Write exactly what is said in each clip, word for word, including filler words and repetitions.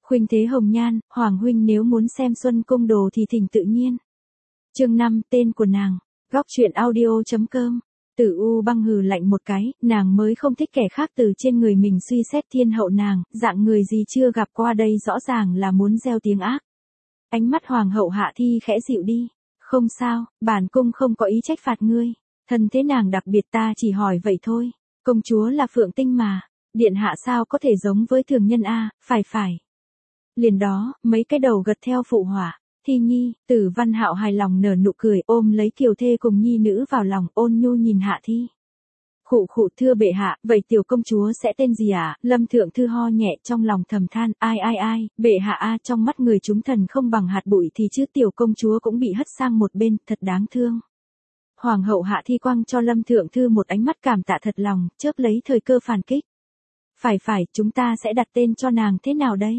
Khuynh thế hồng nhan, Hoàng huynh nếu muốn xem Xuân Cung đồ thì thỉnh tự nhiên. Chương năm, tên của nàng. Góc truyện audio.com. Tử U Băng hừ lạnh một cái, nàng mới không thích kẻ khác từ trên người mình suy xét thiên hậu nàng, dạng người gì chưa gặp qua đây rõ ràng là muốn gieo tiếng ác. Ánh mắt Hoàng hậu Hạ Thi khẽ dịu đi. Không sao, bản cung không có ý trách phạt ngươi. Thân thế nàng đặc biệt ta chỉ hỏi vậy thôi. Công chúa là Phượng Tinh mà. Điện hạ sao có thể giống với thường nhân a, phải phải. Liền đó, mấy cái đầu gật theo phụ họa. Thi Nhi, Tử Văn Hạo hài lòng nở nụ cười ôm lấy Kiều Thê cùng nhi nữ vào lòng ôn nhu nhìn Hạ Thi. Khụ khụ thưa bệ hạ, vậy tiểu công chúa sẽ tên gì ạ? À? Lâm Thượng Thư ho nhẹ trong lòng thầm than, ai ai ai, bệ hạ a trong mắt người chúng thần không bằng hạt bụi thì chứ tiểu công chúa cũng bị hất sang một bên, thật đáng thương. Hoàng hậu Hạ Thi quăng cho Lâm Thượng Thư một ánh mắt cảm tạ thật lòng, chớp lấy thời cơ phản kích. Phải phải, chúng ta sẽ đặt tên cho nàng thế nào đây?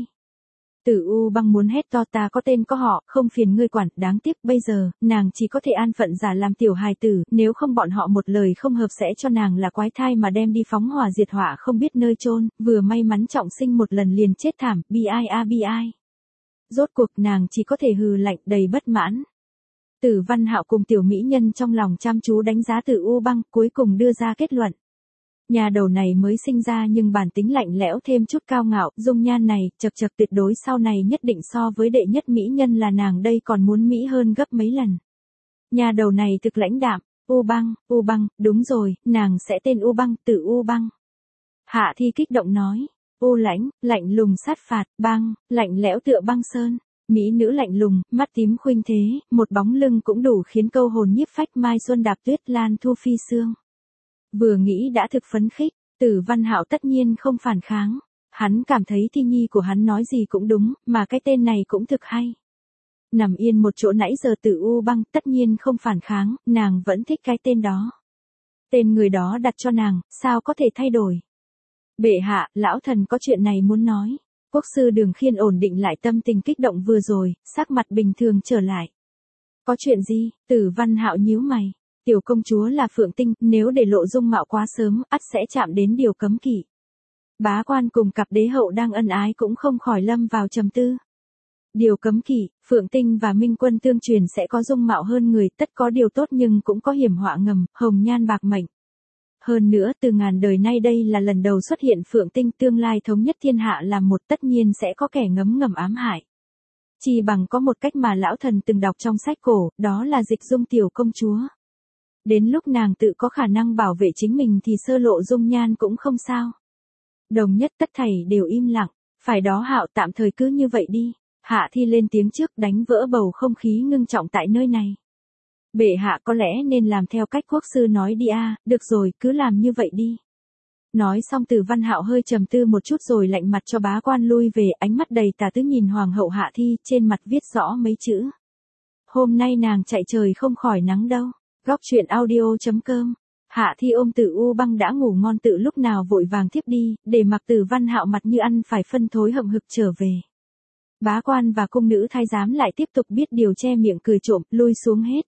Tử U Băng muốn hét to ta có tên có họ, không phiền ngươi quản, đáng tiếc bây giờ, nàng chỉ có thể an phận giả làm tiểu hài tử, nếu không bọn họ một lời không hợp sẽ cho nàng là quái thai mà đem đi phóng hỏa diệt hỏa không biết nơi chôn, vừa may mắn trọng sinh một lần liền chết thảm, bi ai a bi ai. Rốt cuộc nàng chỉ có thể hừ lạnh đầy bất mãn. Tử Văn Hạo cùng tiểu mỹ nhân trong lòng chăm chú đánh giá Tử U Băng, cuối cùng đưa ra kết luận. Nhà đầu này mới sinh ra nhưng bản tính lạnh lẽo thêm chút cao ngạo, dung nhan này, chật chật tuyệt đối sau này nhất định so với đệ nhất mỹ nhân là nàng đây còn muốn mỹ hơn gấp mấy lần. Nhà đầu này thực lãnh đạm, U Băng, U Băng, đúng rồi, nàng sẽ tên U Băng, Tử U Băng. Hạ Thi kích động nói, U lãnh, lạnh lùng sát phạt, băng, lạnh lẽo tựa băng sơn. Mỹ nữ lạnh lùng, mắt tím khuynh thế, một bóng lưng cũng đủ khiến câu hồn nhiếp phách mai xuân đạp tuyết lan thu phi sương. Vừa nghĩ đã thực phấn khích, Tử Văn Hạo tất nhiên không phản kháng. Hắn cảm thấy Thi Nhi của hắn nói gì cũng đúng, mà cái tên này cũng thực hay. Nằm yên một chỗ nãy giờ Tử U Băng tất nhiên không phản kháng, nàng vẫn thích cái tên đó. Tên người đó đặt cho nàng, sao có thể thay đổi. Bệ hạ, lão thần có chuyện này muốn nói. Quốc sư Đường Khiên ổn định lại tâm tình kích động vừa rồi, sắc mặt bình thường trở lại. Có chuyện gì? Tử Văn Hạo nhíu mày. Tiểu công chúa là Phượng Tinh, nếu để lộ dung mạo quá sớm, ắt sẽ chạm đến điều cấm kỵ. Bá quan cùng cặp đế hậu đang ân ái cũng không khỏi lâm vào trầm tư. Điều cấm kỵ, Phượng Tinh và Minh Quân tương truyền sẽ có dung mạo hơn người, tất có điều tốt nhưng cũng có hiểm họa ngầm, hồng nhan bạc mệnh. Hơn nữa, từ ngàn đời nay đây là lần đầu xuất hiện Phượng Tinh, tương lai thống nhất thiên hạ làm một, tất nhiên sẽ có kẻ ngấm ngầm ám hại. Chỉ bằng có một cách mà lão thần từng đọc trong sách cổ, đó là dịch dung tiểu công chúa. Đến lúc nàng tự có khả năng bảo vệ chính mình thì sơ lộ dung nhan cũng không sao. Đồng nhất tất thảy đều im lặng, phải đó Hạo tạm thời cứ như vậy đi. Hạ Thi lên tiếng trước đánh vỡ bầu không khí ngưng trọng tại nơi này. Bệ hạ có lẽ nên làm theo cách quốc sư nói đi a, à, được rồi, cứ làm như vậy đi. Nói xong Tử Văn Hạo hơi trầm tư một chút rồi lạnh mặt cho bá quan lui về, ánh mắt đầy tà tứ nhìn Hoàng hậu Hạ Thi, trên mặt viết rõ mấy chữ. Hôm nay nàng chạy trời không khỏi nắng đâu. Góc truyện audio.com. Hạ Thi ôm Tử U Băng đã ngủ ngon tự lúc nào vội vàng thiếp đi, để mặc Tử Văn Hạo mặt như ăn phải phân thối hậm hực trở về. Bá quan và cung nữ thái giám lại tiếp tục biết điều che miệng cười trộm, lui xuống hết.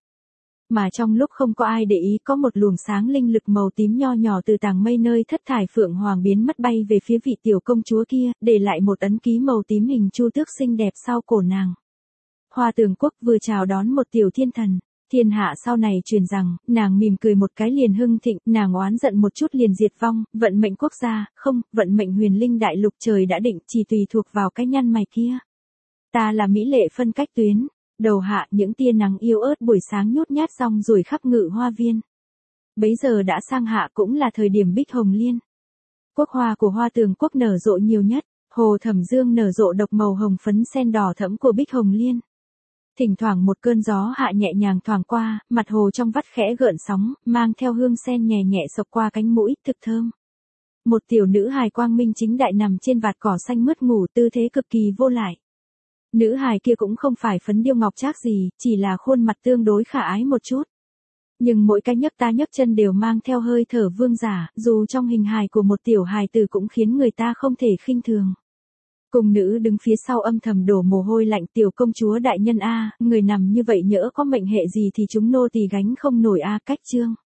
Mà trong lúc không có ai để ý có một luồng sáng linh lực màu tím nho nhỏ từ tàng mây nơi thất thải phượng hoàng biến mất bay về phía vị tiểu công chúa kia, để lại một ấn ký màu tím hình chu tước xinh đẹp sau cổ nàng. Hoa Tường Quốc vừa chào đón một tiểu thiên thần. Thiên hạ sau này truyền rằng, nàng mỉm cười một cái liền hưng thịnh, nàng oán giận một chút liền diệt vong, vận mệnh quốc gia, không, vận mệnh huyền linh đại lục trời đã định, chỉ tùy thuộc vào cái nhăn mày kia. Ta là mỹ lệ phân cách tuyến, đầu hạ những tia nắng yêu ớt buổi sáng nhút nhát xong rồi khắp ngự hoa viên. Bấy giờ đã sang hạ cũng là thời điểm bích hồng liên. Quốc hoa của Hoa Tường Quốc nở rộ nhiều nhất, hồ Thẩm Dương nở rộ độc màu hồng phấn sen đỏ thẫm của bích hồng liên. Thỉnh thoảng một cơn gió hạ nhẹ nhàng thoảng qua, mặt hồ trong vắt khẽ gợn sóng, mang theo hương sen nhẹ nhẹ xộc qua cánh mũi, thực thơm. Một tiểu nữ hài quang minh chính đại nằm trên vạt cỏ xanh mướt ngủ tư thế cực kỳ vô lại. Nữ hài kia cũng không phải phấn điêu ngọc trác gì, chỉ là khuôn mặt tương đối khả ái một chút. Nhưng mỗi cái nhấc ta nhấc chân đều mang theo hơi thở vương giả, dù trong hình hài của một tiểu hài tử cũng khiến người ta không thể khinh thường. Cung nữ đứng phía sau âm thầm đổ mồ hôi lạnh tiểu công chúa đại nhân a, người nằm như vậy nhỡ có mệnh hệ gì thì chúng nô tỳ gánh không nổi a, cách chương.